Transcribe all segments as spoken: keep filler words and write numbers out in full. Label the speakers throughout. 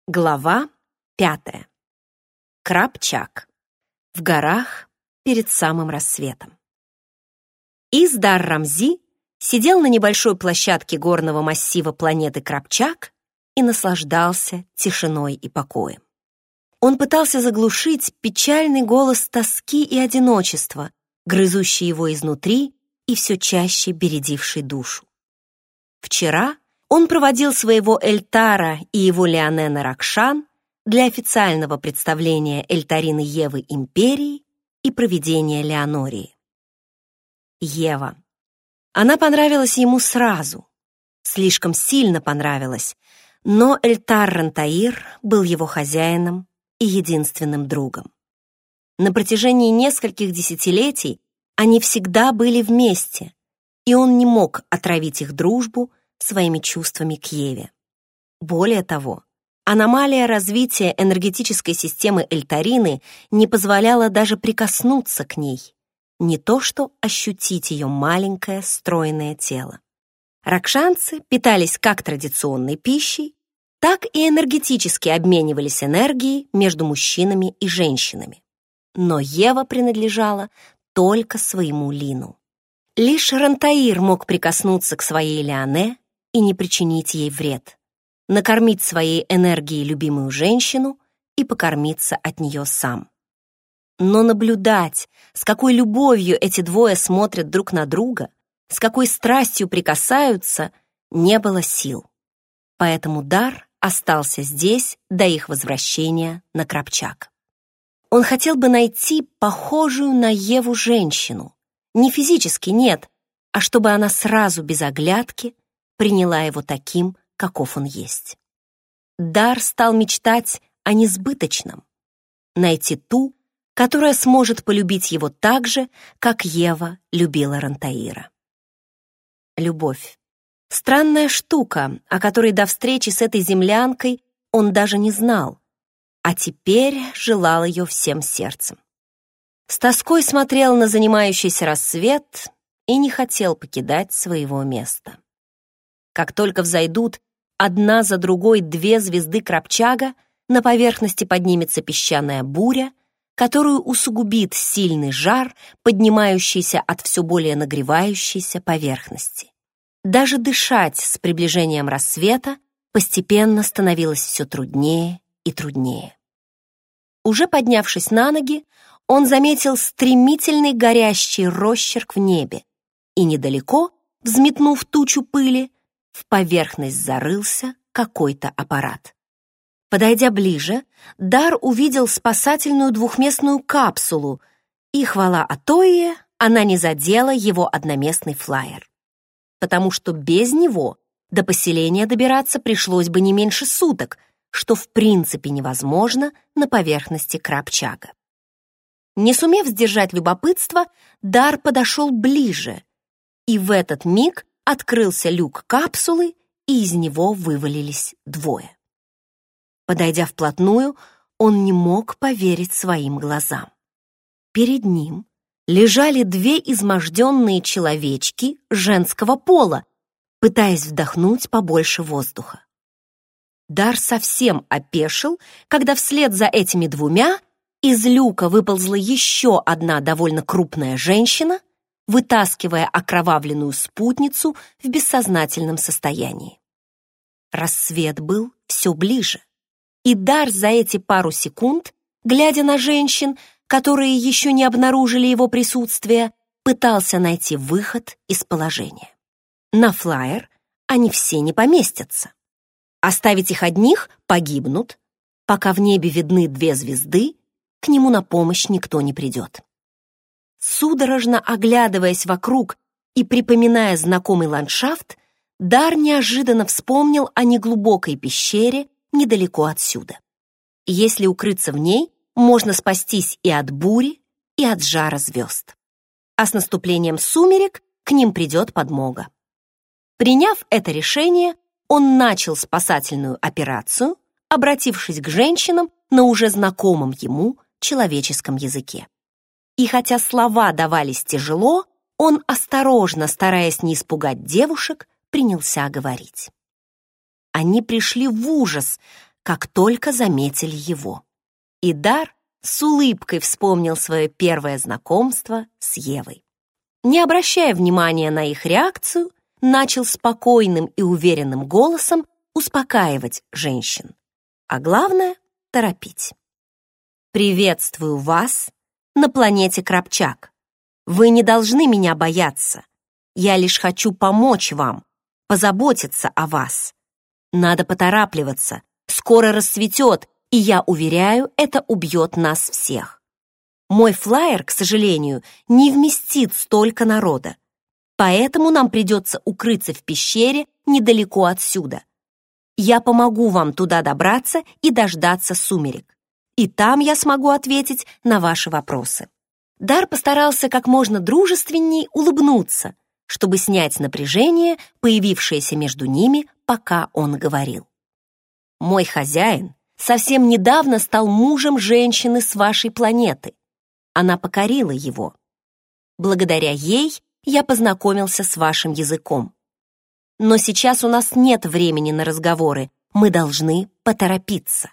Speaker 1: Глава пятая. Крабчак. В горах перед самым рассветом. Издар-Рамзи сидел на небольшой площадке горного массива планеты Крабчак и наслаждался тишиной и покоем. Он пытался заглушить печальный голос тоски и одиночества, грызущий его изнутри и все чаще бередивший душу. Вчера он проводил своего Эльтара и его Леонена Ракшан для официального представления Эльтарины Евы империи и проведения Леонории. Ева. Она понравилась ему сразу, слишком сильно понравилась, но Эльтар Рантаир был его хозяином и единственным другом. На протяжении нескольких десятилетий они всегда были вместе, и он не мог отравить их дружбу своими чувствами к Еве. Более того, аномалия развития энергетической системы Эльтарины не позволяла даже прикоснуться к ней, не то что ощутить ее маленькое стройное тело. Ракшанцы питались как традиционной пищей, так и энергетически обменивались энергией между мужчинами и женщинами. Но Ева принадлежала только своему Лину. Лишь Рантаир мог прикоснуться к своей Леоне и не причинить ей вред, накормить своей энергией любимую женщину и покормиться от нее сам. Но наблюдать, с какой любовью эти двое смотрят друг на друга, с какой страстью прикасаются, не было сил. Поэтому Дар остался здесь до их возвращения на Крабчак. Он хотел бы найти похожую на Еву женщину. Не физически, нет, а чтобы она сразу без оглядки приняла его таким, каков он есть. Дар стал мечтать о несбыточном. Найти ту, которая сможет полюбить его так же, как Ева любила Рантаира. Любовь. Странная штука, о которой до встречи с этой землянкой он даже не знал, а теперь желал ее всем сердцем. С тоской смотрел на занимающийся рассвет и не хотел покидать своего места. Как только взойдут одна за другой две звезды Крабчага, на поверхности поднимется песчаная буря, которую усугубит сильный жар, поднимающийся от все более нагревающейся поверхности. Даже дышать с приближением рассвета постепенно становилось все труднее и труднее. Уже поднявшись на ноги, он заметил стремительный горящий росчерк в небе и недалеко, взметнув тучу пыли, в поверхность зарылся какой-то аппарат. Подойдя ближе, Дар увидел спасательную двухместную капсулу, и, хвала Атойе, она не задела его одноместный флайер. Потому что без него до поселения добираться пришлось бы не меньше суток, что в принципе невозможно на поверхности Крабчага. Не сумев сдержать любопытство, Дар подошел ближе, и в этот миг открылся люк капсулы, и из него вывалились двое. Подойдя вплотную, он не мог поверить своим глазам. Перед ним лежали две изможденные человечки женского пола, пытаясь вдохнуть побольше воздуха. Дар совсем опешил, когда вслед за этими двумя из люка выползла еще одна довольно крупная женщина, вытаскивая окровавленную спутницу в бессознательном состоянии. Рассвет был все ближе, и Дар за эти пару секунд, глядя на женщин, которые еще не обнаружили его присутствие, пытался найти выход из положения. На флайер они все не поместятся. Оставить их одних погибнут, пока в небе видны две звезды, к нему на помощь никто не придет. Судорожно оглядываясь вокруг и припоминая знакомый ландшафт, Дар неожиданно вспомнил о неглубокой пещере недалеко отсюда. Если укрыться в ней, можно спастись и от бури, и от жара звезд. А с наступлением сумерек к ним придет подмога. Приняв это решение, он начал спасательную операцию, обратившись к женщинам на уже знакомом ему человеческом языке. И хотя слова давались тяжело, он, осторожно, стараясь не испугать девушек, принялся говорить. Они пришли в ужас, как только заметили его. И Дар с улыбкой вспомнил свое первое знакомство с Евой. Не обращая внимания на их реакцию, начал спокойным и уверенным голосом успокаивать женщин, а главное — торопить. «Приветствую вас на планете Крапчак. Вы не должны меня бояться. Я лишь хочу помочь вам, позаботиться о вас. Надо поторапливаться, скоро рассветет, и я уверяю, это убьет нас всех. Мой флайер, к сожалению, не вместит столько народа, поэтому нам придется укрыться в пещере недалеко отсюда. Я помогу вам туда добраться и дождаться сумерек, и там я смогу ответить на ваши вопросы». Дар постарался как можно дружественней улыбнуться, чтобы снять напряжение, появившееся между ними, пока он говорил. «Мой хозяин совсем недавно стал мужем женщины с вашей планеты. Она покорила его. Благодаря ей я познакомился с вашим языком. Но сейчас у нас нет времени на разговоры, мы должны поторопиться».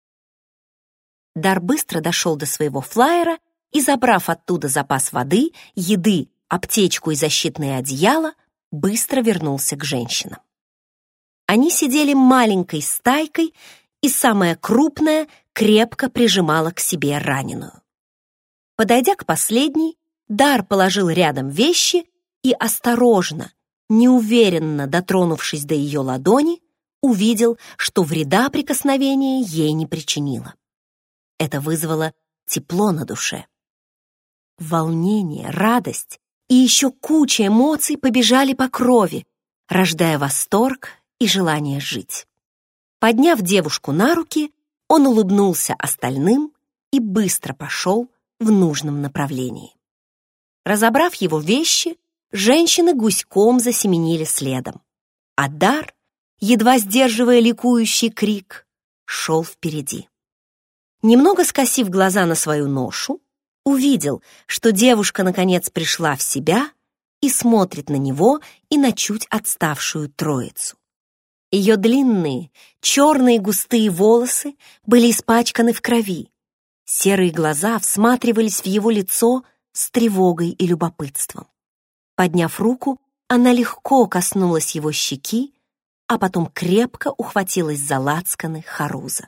Speaker 1: Дар быстро дошел до своего флайера и, забрав оттуда запас воды, еды, аптечку и защитное одеяло, быстро вернулся к женщинам. Они сидели маленькой стайкой, и самая крупная крепко прижимала к себе раненую. Подойдя к последней, Дар положил рядом вещи и осторожно, неуверенно дотронувшись до ее ладони, увидел, что вреда прикосновения ей не причинило. Это вызвало тепло на душе. Волнение, радость и еще куча эмоций побежали по крови, рождая восторг и желание жить. Подняв девушку на руки, он улыбнулся остальным и быстро пошел в нужном направлении. Разобрав его вещи, женщины гуськом засеменили следом, а Дар, едва сдерживая ликующий крик, шел впереди. Немного скосив глаза на свою ношу, увидел, что девушка наконец пришла в себя и смотрит на него и на чуть отставшую троицу. Ее длинные, черные густые волосы были испачканы в крови. Серые глаза всматривались в его лицо с тревогой и любопытством. Подняв руку, она легко коснулась его щеки, а потом крепко ухватилась за лацканы Харуза.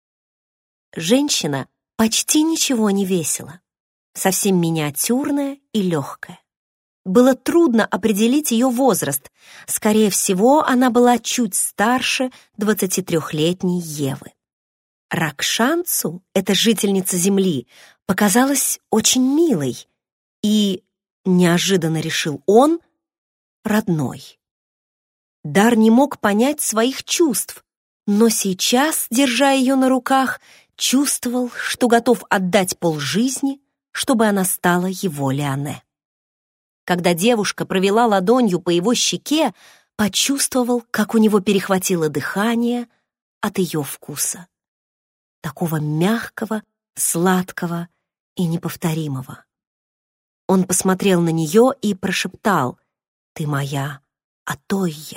Speaker 1: Женщина почти ничего не весила, совсем миниатюрная и легкая. Было трудно определить ее возраст. Скорее всего, она была чуть старше двадцатитрёхлетней Евы. Ракшанцу, эта жительница Земли, показалась очень милой и, неожиданно решил он, родной. Дар не мог понять своих чувств, но сейчас, держа ее на руках, чувствовал, что готов отдать полжизни, чтобы она стала его Леоне. Когда девушка провела ладонью по его щеке, почувствовал, как у него перехватило дыхание от ее вкуса. Такого мягкого, сладкого и неповторимого. Он посмотрел на нее и прошептал: «Ты моя Атойя».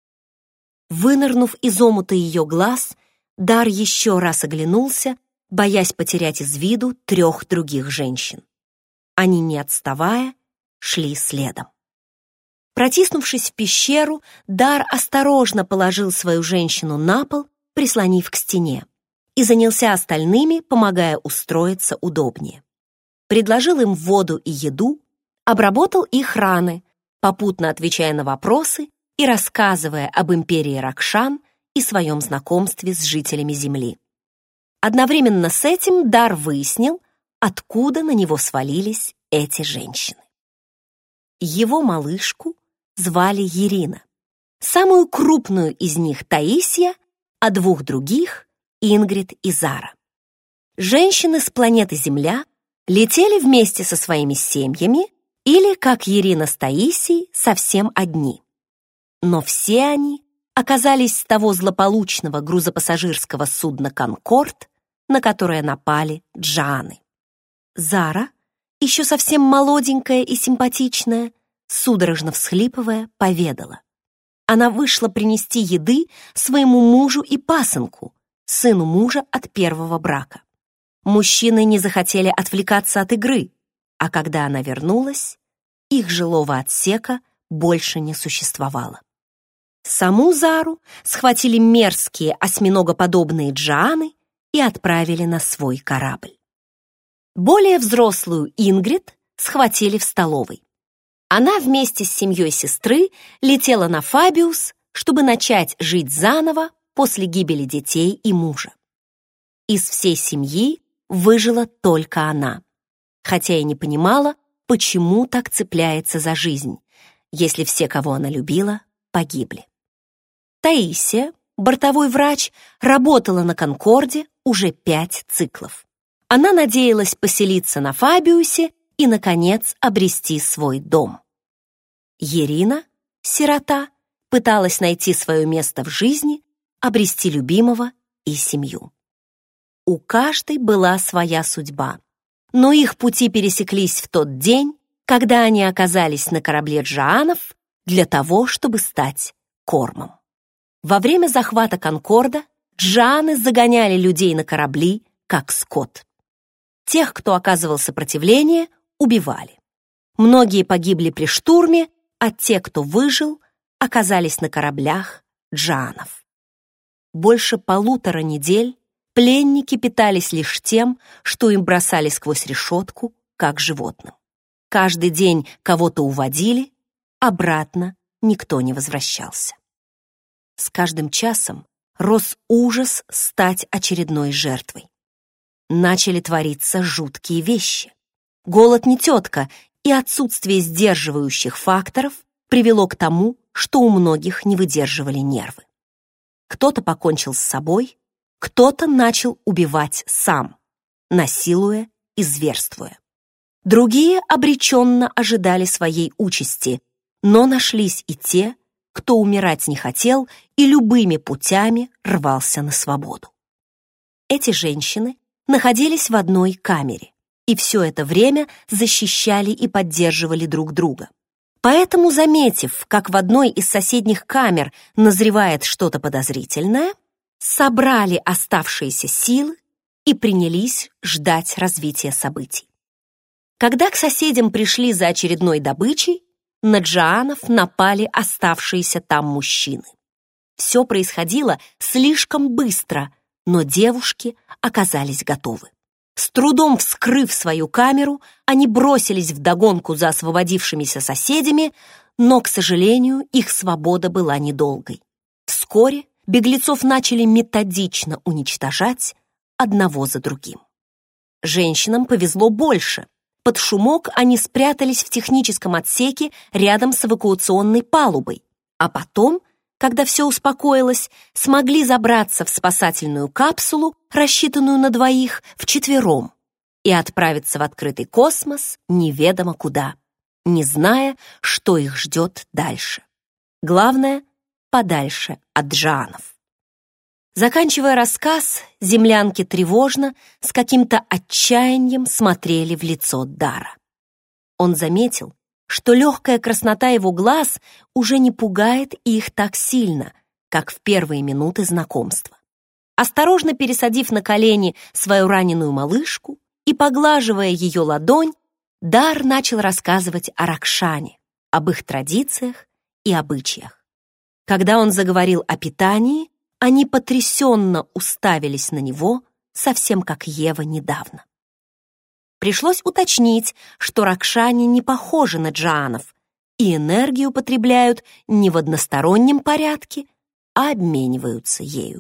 Speaker 1: Вынырнув из омута ее глаз, Дар еще раз оглянулся, боясь потерять из виду трех других женщин. Они, не отставая, шли следом. Протиснувшись в пещеру, Дар осторожно положил свою женщину на пол, прислонив к стене, и занялся остальными, помогая устроиться удобнее. Предложил им воду и еду, обработал их раны, попутно отвечая на вопросы и рассказывая об империи Ракшан и своем знакомстве с жителями Земли. Одновременно с этим Дар выяснил, откуда на него свалились эти женщины. Его малышку звали Ирина, самую крупную из них Таисия, а двух других — Ингрид и Зара. Женщины с планеты Земля летели вместе со своими семьями или, как Ирина с Таисией, совсем одни. Но все они оказались с того злополучного грузопассажирского судна «Конкорд», на которое напали джааны. Зара, еще совсем молоденькая и симпатичная, судорожно всхлипывая, поведала. Она вышла принести еды своему мужу и пасынку, сыну мужа от первого брака. Мужчины не захотели отвлекаться от игры, а когда она вернулась, их жилого отсека больше не существовало. Саму Зару схватили мерзкие осьминогоподобные джоаны и отправили на свой корабль. Более взрослую Ингрид схватили в столовой. Она вместе с семьей сестры летела на Фабиус, чтобы начать жить заново после гибели детей и мужа. Из всей семьи выжила только она, хотя и не понимала, почему так цепляется за жизнь, если все, кого она любила, погибли. Таисия, бортовой врач, работала на «Конкорде» уже пять циклов. Она надеялась поселиться на Фабиусе и, наконец, обрести свой дом. Ирина, сирота, пыталась найти свое место в жизни, обрести любимого и семью. У каждой была своя судьба, но их пути пересеклись в тот день, когда они оказались на корабле джоанов для того, чтобы стать кормом. Во время захвата «Конкорда» джоаны загоняли людей на корабли, как скот. Тех, кто оказывал сопротивление, убивали. Многие погибли при штурме, а те, кто выжил, оказались на кораблях джоанов. Больше полутора недель пленники питались лишь тем, что им бросали сквозь решетку, как животным. Каждый день кого-то уводили, обратно никто не возвращался. С каждым часом рос ужас стать очередной жертвой. Начали твориться жуткие вещи. Голод не тетка, и отсутствие сдерживающих факторов привело к тому, что у многих не выдерживали нервы. Кто-то покончил с собой, кто-то начал убивать сам, насилуя и зверствуя. Другие обреченно ожидали своей участи, но нашлись и те, кто умирать не хотел и любыми путями рвался на свободу. Эти женщины находились в одной камере и все это время защищали и поддерживали друг друга. Поэтому, заметив, как в одной из соседних камер назревает что-то подозрительное, собрали оставшиеся силы и принялись ждать развития событий. Когда к соседям пришли за очередной добычей, на джоанов напали оставшиеся там мужчины. Все происходило слишком быстро, но девушки оказались готовы. С трудом вскрыв свою камеру, они бросились вдогонку за освободившимися соседями, но, к сожалению, их свобода была недолгой. Вскоре беглецов начали методично уничтожать одного за другим. Женщинам повезло больше. Под шумок они спрятались в техническом отсеке рядом с эвакуационной палубой, а потом, когда все успокоилось, смогли забраться в спасательную капсулу, рассчитанную на двоих, вчетвером, и отправиться в открытый космос неведомо куда, не зная, что их ждет дальше. Главное — подальше от джоанов. Заканчивая рассказ, землянки тревожно, с каким-то отчаянием смотрели в лицо Дара. Он заметил, что легкая краснота его глаз уже не пугает их так сильно, как в первые минуты знакомства. Осторожно пересадив на колени свою раненую малышку и поглаживая ее ладонь, Дар начал рассказывать о Ракшане, об их традициях и обычаях. Когда он заговорил о питании, они потрясенно уставились на него, совсем как Ева недавно. Пришлось уточнить, что ракшане не похожи на джоанов и энергию потребляют не в одностороннем порядке, а обмениваются ею.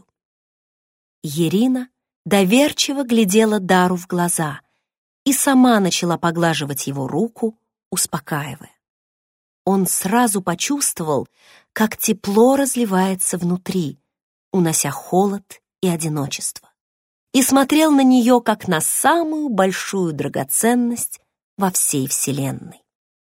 Speaker 1: Ирина доверчиво глядела Дару в глаза и сама начала поглаживать его руку, успокаивая. Он сразу почувствовал, как тепло разливается внутри, унося холод и одиночество, и смотрел на нее как на самую большую драгоценность во всей Вселенной.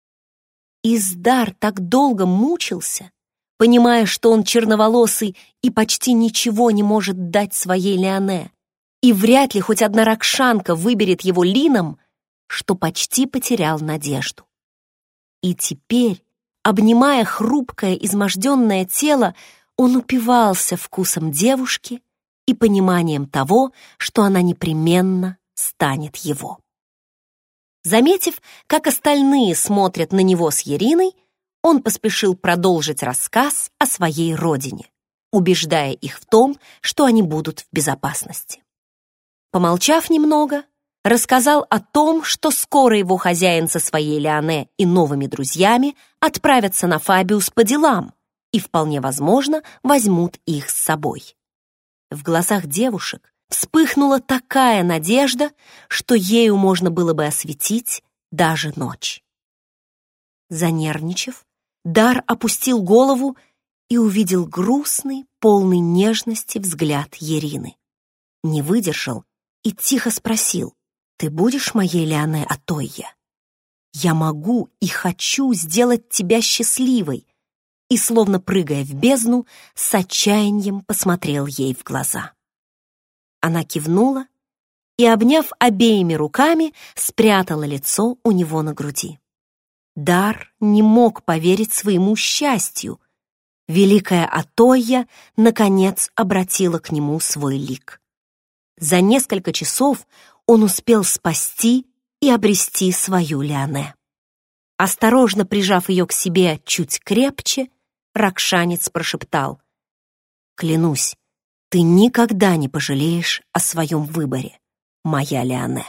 Speaker 1: Издар так долго мучился, понимая, что он черноволосый и почти ничего не может дать своей Леоне, и вряд ли хоть одна ракшанка выберет его Лином, что почти потерял надежду. И теперь, обнимая хрупкое, изможденное тело, он упивался вкусом девушки и пониманием того, что она непременно станет его. Заметив, как остальные смотрят на него с Яриной, он поспешил продолжить рассказ о своей родине, убеждая их в том, что они будут в безопасности. Помолчав немного, рассказал о том, что скоро его хозяин со своей Леоне и новыми друзьями отправятся на Фабиус по делам и, вполне возможно, возьмут их с собой. В глазах девушек вспыхнула такая надежда, что ею можно было бы осветить даже ночь. Занервничав, Дар опустил голову и увидел грустный, полный нежности взгляд Ярины. Не выдержал и тихо спросил: «Ты будешь моей Леоне Атойя? Я могу и хочу сделать тебя счастливой», и, словно прыгая в бездну, с отчаянием посмотрел ей в глаза. Она кивнула и, обняв обеими руками, спрятала лицо у него на груди. Дар не мог поверить своему счастью. Великая Атойя, наконец, обратила к нему свой лик. За несколько часов он успел спасти и обрести свою Леоне. Осторожно прижав ее к себе чуть крепче, ракшанец прошептал: «Клянусь, ты никогда не пожалеешь о своем выборе, моя Леоне».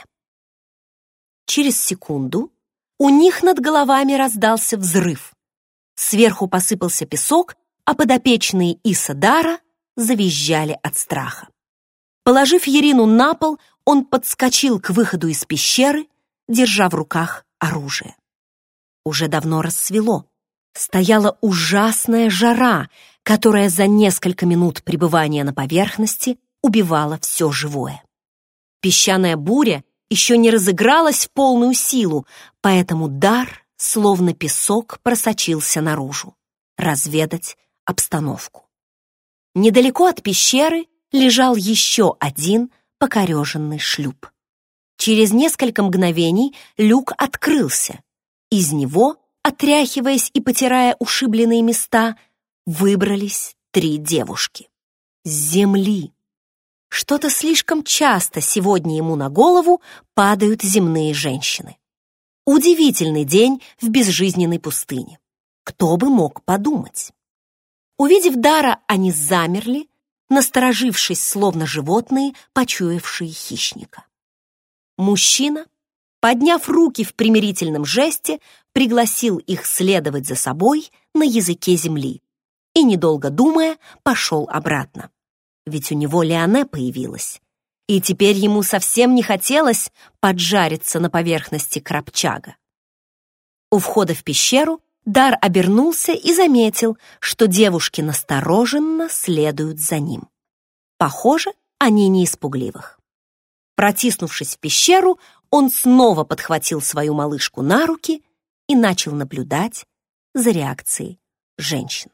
Speaker 1: Через секунду у них над головами раздался взрыв. Сверху посыпался песок, а подопечные Иса Дара завизжали от страха. Положив Ярину на пол, он подскочил к выходу из пещеры, держа в руках оружие. Уже давно рассвело. Стояла ужасная жара, которая за несколько минут пребывания на поверхности убивала все живое. Песчаная буря еще не разыгралась в полную силу, поэтому Дар, словно песок, просочился наружу, разведать обстановку. Недалеко от пещеры лежал еще один покореженный шлюп. Через несколько мгновений люк открылся. Из него, отряхиваясь и потирая ушибленные места, выбрались три девушки. С земли. Что-то слишком часто сегодня ему на голову падают земные женщины. Удивительный день в безжизненной пустыне. Кто бы мог подумать? Увидев Дара, они замерли, насторожившись, словно животные, почуявшие хищника. Мужчина, подняв руки в примирительном жесте, пригласил их следовать за собой на языке земли и, недолго думая, пошел обратно. Ведь у него Леоне появилась, и теперь ему совсем не хотелось поджариться на поверхности Крапчага. У входа в пещеру Дар обернулся и заметил, что девушки настороженно следуют за ним. Похоже, они не из пугливых. Протиснувшись в пещеру, он снова подхватил свою малышку на руки и начал наблюдать за реакцией женщин.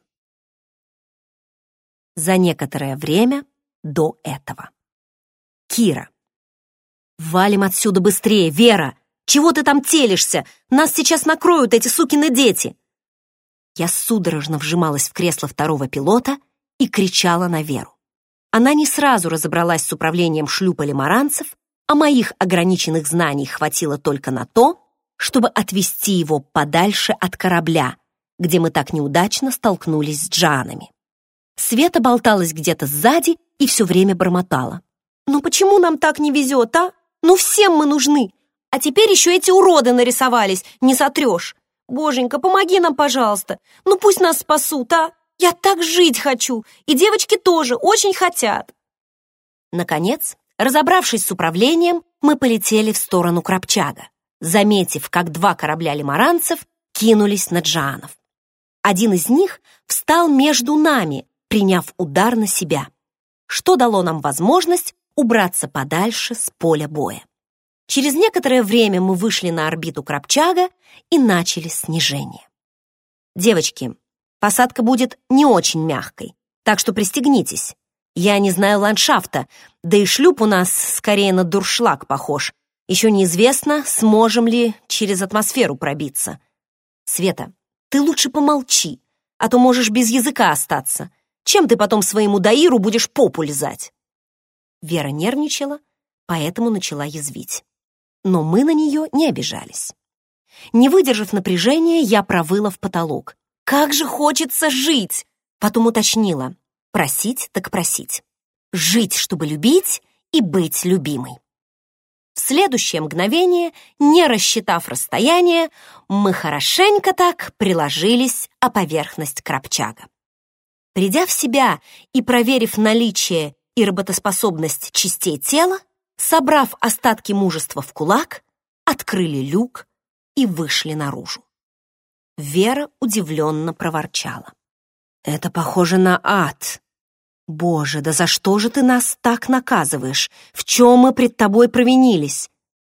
Speaker 1: За некоторое время до этого. Кира. «Валим отсюда быстрее, Вера! Чего ты там телишься? Нас сейчас накроют эти сукины дети!» Я судорожно вжималась в кресло второго пилота и кричала на Веру. Она не сразу разобралась с управлением шлюпа лимаранцев, а моих ограниченных знаний хватило только на то, чтобы отвести его подальше от корабля, где мы так неудачно столкнулись с джанами. Света болталась где-то сзади и все время бормотала: «Ну почему нам так не везет, а? Ну всем мы нужны! А теперь еще эти уроды нарисовались, не сотрешь! Боженька, помоги нам, пожалуйста! Ну пусть нас спасут, а! Я так жить хочу, и девочки тоже очень хотят!» Наконец, разобравшись с управлением, мы полетели в сторону Крапчага, заметив, как два корабля лимаранцев кинулись на джаанов. Один из них встал между нами, приняв удар на себя, что дало нам возможность убраться подальше с поля боя. Через некоторое время мы вышли на орбиту Крапчага и начали снижение. «Девочки, посадка будет не очень мягкой, так что пристегнитесь. Я не знаю ландшафта, да и шлюп у нас скорее на дуршлаг похож. Еще неизвестно, сможем ли через атмосферу пробиться. Света, ты лучше помолчи, а то можешь без языка остаться. Чем ты потом своему Даиру будешь попу лизать?» Вера нервничала, поэтому начала язвить. Но мы на нее не обижались. Не выдержав напряжения, я провыла в потолок. «Как же хочется жить!» Потом уточнила. Просить так просить. Жить, чтобы любить, и быть любимой. В следующее мгновение, не рассчитав расстояние, мы хорошенько так приложились о поверхность Крапчага. Придя в себя и проверив наличие и работоспособность частей тела, собрав остатки мужества в кулак, открыли люк и вышли наружу. Вера удивленно проворчала. «Это похоже на ад. Боже, да за что же ты нас так наказываешь? В чем мы пред тобой провинились?»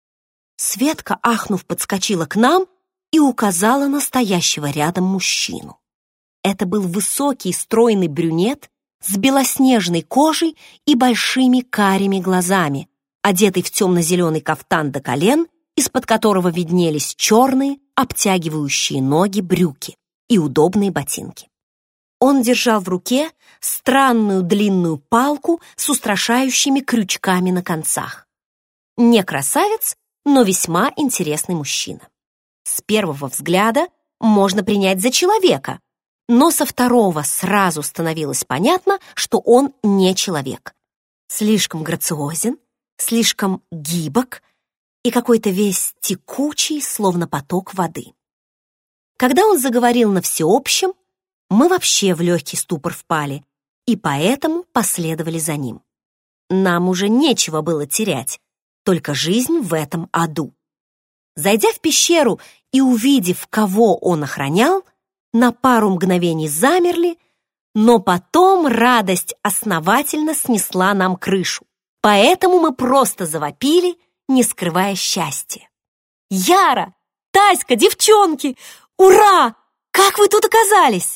Speaker 1: Светка, ахнув, подскочила к нам и указала на стоящего рядом мужчину. Это был высокий, стройный брюнет с белоснежной кожей и большими карими глазами, одетый в темно-зеленый кафтан до колен, из-под которого виднелись черные, обтягивающие ноги брюки и удобные ботинки. Он держал в руке странную длинную палку с устрашающими крючками на концах. Не красавец, но весьма интересный мужчина. С первого взгляда можно принять за человека, но со второго сразу становилось понятно, что он не человек. Слишком грациозен, слишком гибок и какой-то весь текучий, словно поток воды. Когда он заговорил на всеобщем, мы вообще в легкий ступор впали, и поэтому последовали за ним. Нам уже нечего было терять, только жизнь в этом аду. Зайдя в пещеру и увидев, кого он охранял, на пару мгновений замерли, но потом радость основательно снесла нам крышу. Поэтому мы просто завопили, не скрывая счастья. «Яра! Таська, девчонки! Ура! Как вы тут оказались?»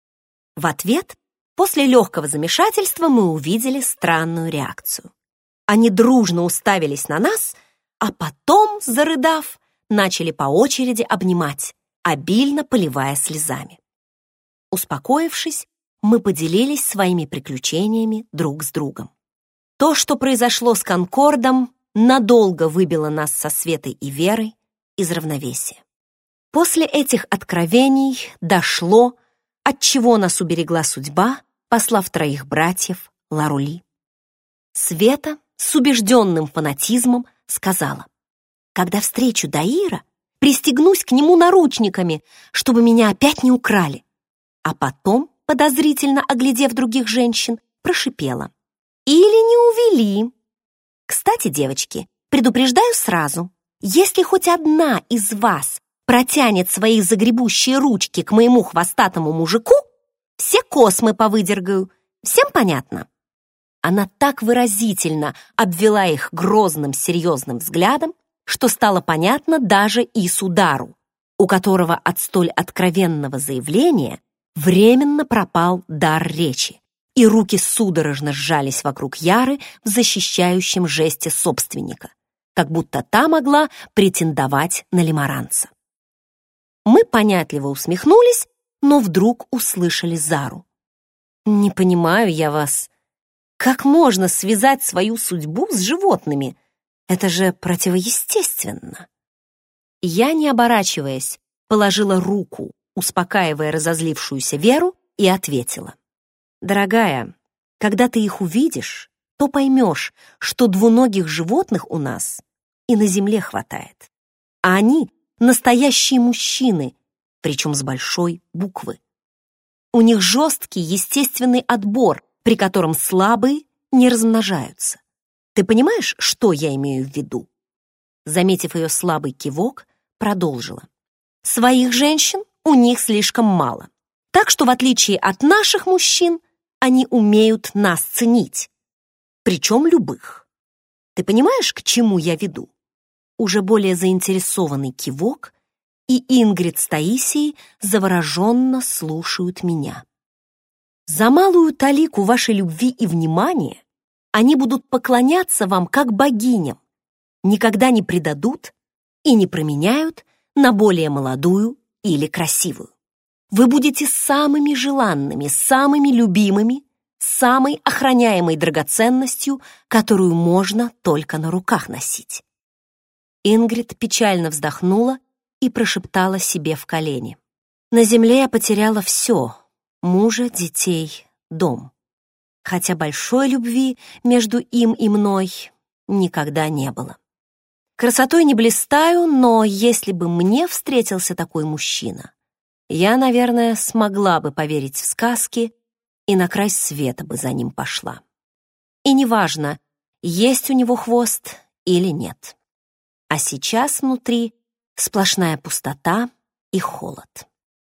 Speaker 1: В ответ, после легкого замешательства, мы увидели странную реакцию. Они дружно уставились на нас, а потом, зарыдав, начали по очереди обнимать, обильно поливая слезами. Успокоившись, мы поделились своими приключениями друг с другом. То, что произошло с Конкордом, надолго выбило нас со Светой и Верой из равновесия. После этих откровений дошло, от чего нас уберегла судьба, послав троих братьев Ларули. Света с убежденным фанатизмом сказала: «Когда встречу Даира, пристегнусь к нему наручниками, чтобы меня опять не украли». А потом, подозрительно оглядев других женщин, прошипела: «Или не увели». Кстати, девочки, предупреждаю сразу, если хоть одна из вас протянет свои загребущие ручки к моему хвостатому мужику, все космы повыдергаю. Всем понятно?» Она так выразительно обвела их грозным серьезным взглядом, что стало понятно даже и Судару, у которого от столь откровенного заявления временно пропал дар речи, и руки судорожно сжались вокруг Яры в защищающем жесте собственника, как будто та могла претендовать на лимаранца. Мы понятливо усмехнулись, но вдруг услышали Зару. «Не понимаю я вас. Как можно связать свою судьбу с животными? Это же противоестественно». Я, не оборачиваясь, положила руку, успокаивая разозлившуюся Веру, и ответила: «Дорогая, когда ты их увидишь, то поймешь, что двуногих животных у нас и на земле хватает. А они — настоящие мужчины, причем с большой буквы. У них жесткий естественный отбор, при котором слабые не размножаются. Ты понимаешь, что я имею в виду?» Заметив ее слабый кивок, продолжила: «Своих женщин у них слишком мало, так что, в отличие от наших мужчин, они умеют нас ценить, причем любых. Ты понимаешь, к чему я веду?» Уже более заинтересованный кивок, и Ингрид с Таисией завороженно слушают меня. «За малую талику вашей любви и внимания они будут поклоняться вам как богиням, никогда не предадут и не променяют на более молодую или красивую. Вы будете самыми желанными, самыми любимыми, самой охраняемой драгоценностью, которую можно только на руках носить. Ингрид печально вздохнула и прошептала себе в колени: «На земле я потеряла все — мужа, детей, дом. Хотя большой любви между им и мной никогда не было. Красотой не блистаю, но если бы мне встретился такой мужчина, я, наверное, смогла бы поверить в сказки и на край света бы за ним пошла. И неважно, есть у него хвост или нет. А сейчас внутри сплошная пустота и холод».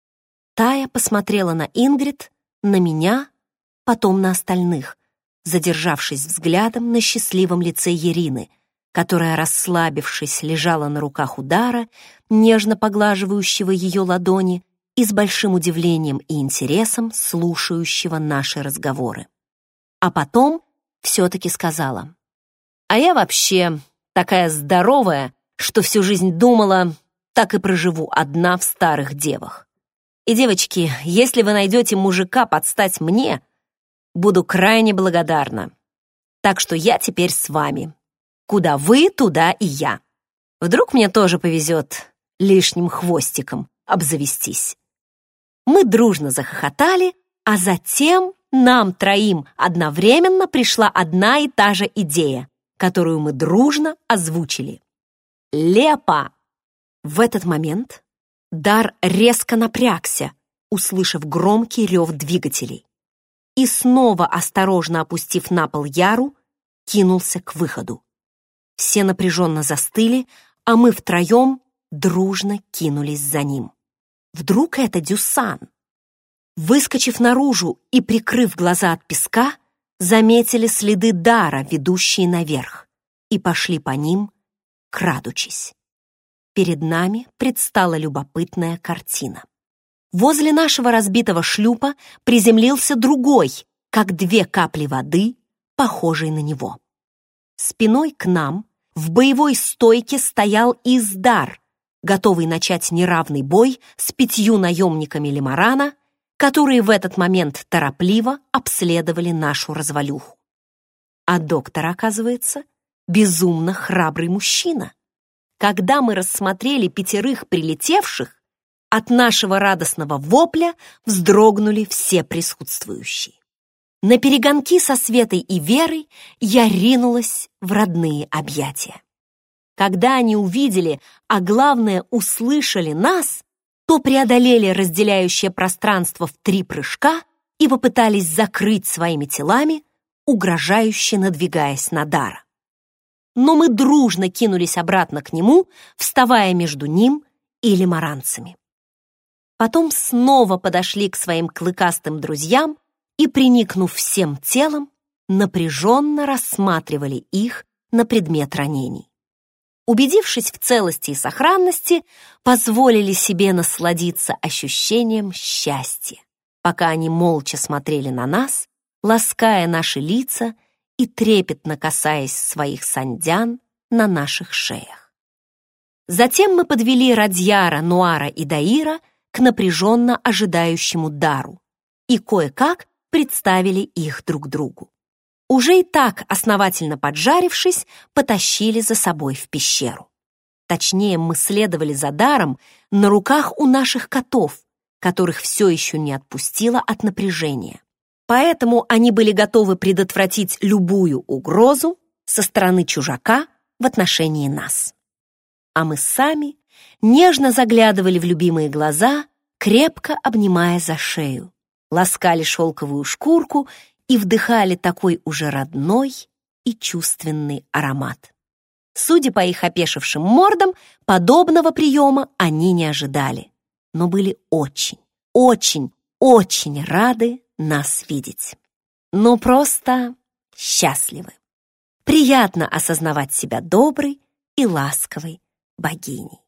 Speaker 1: Тая посмотрела на Ингрид, на меня, потом на остальных, задержавшись взглядом на счастливом лице Ирины, которая, расслабившись, лежала на руках у Дара, нежно поглаживающего ее ладони и с большим удивлением и интересом слушающего наши разговоры. А потом все-таки сказала: «А я вообще такая здоровая, что всю жизнь думала, так и проживу одна в старых девах. И, девочки, если вы найдете мужика под стать мне, буду крайне благодарна. Так что я теперь с вами. Куда вы, туда и я. Вдруг мне тоже повезет лишним хвостиком обзавестись». Мы дружно захохотали, а затем нам троим одновременно пришла одна и та же идея, которую мы дружно озвучили. «Лепо!» В этот момент Дар резко напрягся, услышав громкий рев двигателей, и снова, осторожно опустив на пол Яру, кинулся к выходу. Все напряженно застыли, а мы втроем дружно кинулись за ним. Вдруг это Дюссан? Выскочив наружу и прикрыв глаза от песка, заметили следы Дара, ведущие наверх, и пошли по ним, крадучись. Перед нами предстала любопытная картина. Возле нашего разбитого шлюпа приземлился другой, как две капли воды, похожий на него. Спиной к нам в боевой стойке стоял Издар, готовый начать неравный бой с пятью наемниками Лимарана, которые в этот момент торопливо обследовали нашу развалюху. А доктор, оказывается, безумно храбрый мужчина. Когда мы рассмотрели пятерых прилетевших, от нашего радостного вопля вздрогнули все присутствующие. На перегонки со Светой и Верой я ринулась в родные объятия. Когда они увидели, а главное, услышали нас, то преодолели разделяющее пространство в три прыжка и попытались закрыть своими телами, угрожающе надвигаясь на Дара. Но мы дружно кинулись обратно к нему, вставая между ним и лимаранцами. Потом снова подошли к своим клыкастым друзьям и, приникнув всем телом, напряженно рассматривали их на предмет ранений. Убедившись в целости и сохранности, позволили себе насладиться ощущением счастья, пока они молча смотрели на нас, лаская наши лица и трепетно касаясь своих сандян на наших шеях. Затем мы подвели Радьяра, Нуара и Даира к напряженно ожидающему Дару и кое-как представили их друг другу. Уже и так, основательно поджарившись, потащили за собой в пещеру. Точнее, мы следовали за Даром на руках у наших котов, которых все еще не отпустило от напряжения. Поэтому они были готовы предотвратить любую угрозу со стороны чужака в отношении нас. А мы сами нежно заглядывали в любимые глаза, крепко обнимая за шею, ласкали шелковую шкурку и вдыхали такой уже родной и чувственный аромат. Судя по их опешившим мордам, подобного приема они не ожидали, но были очень, очень, очень рады нас видеть. Ну, просто счастливы. Приятно осознавать себя доброй и ласковой богиней.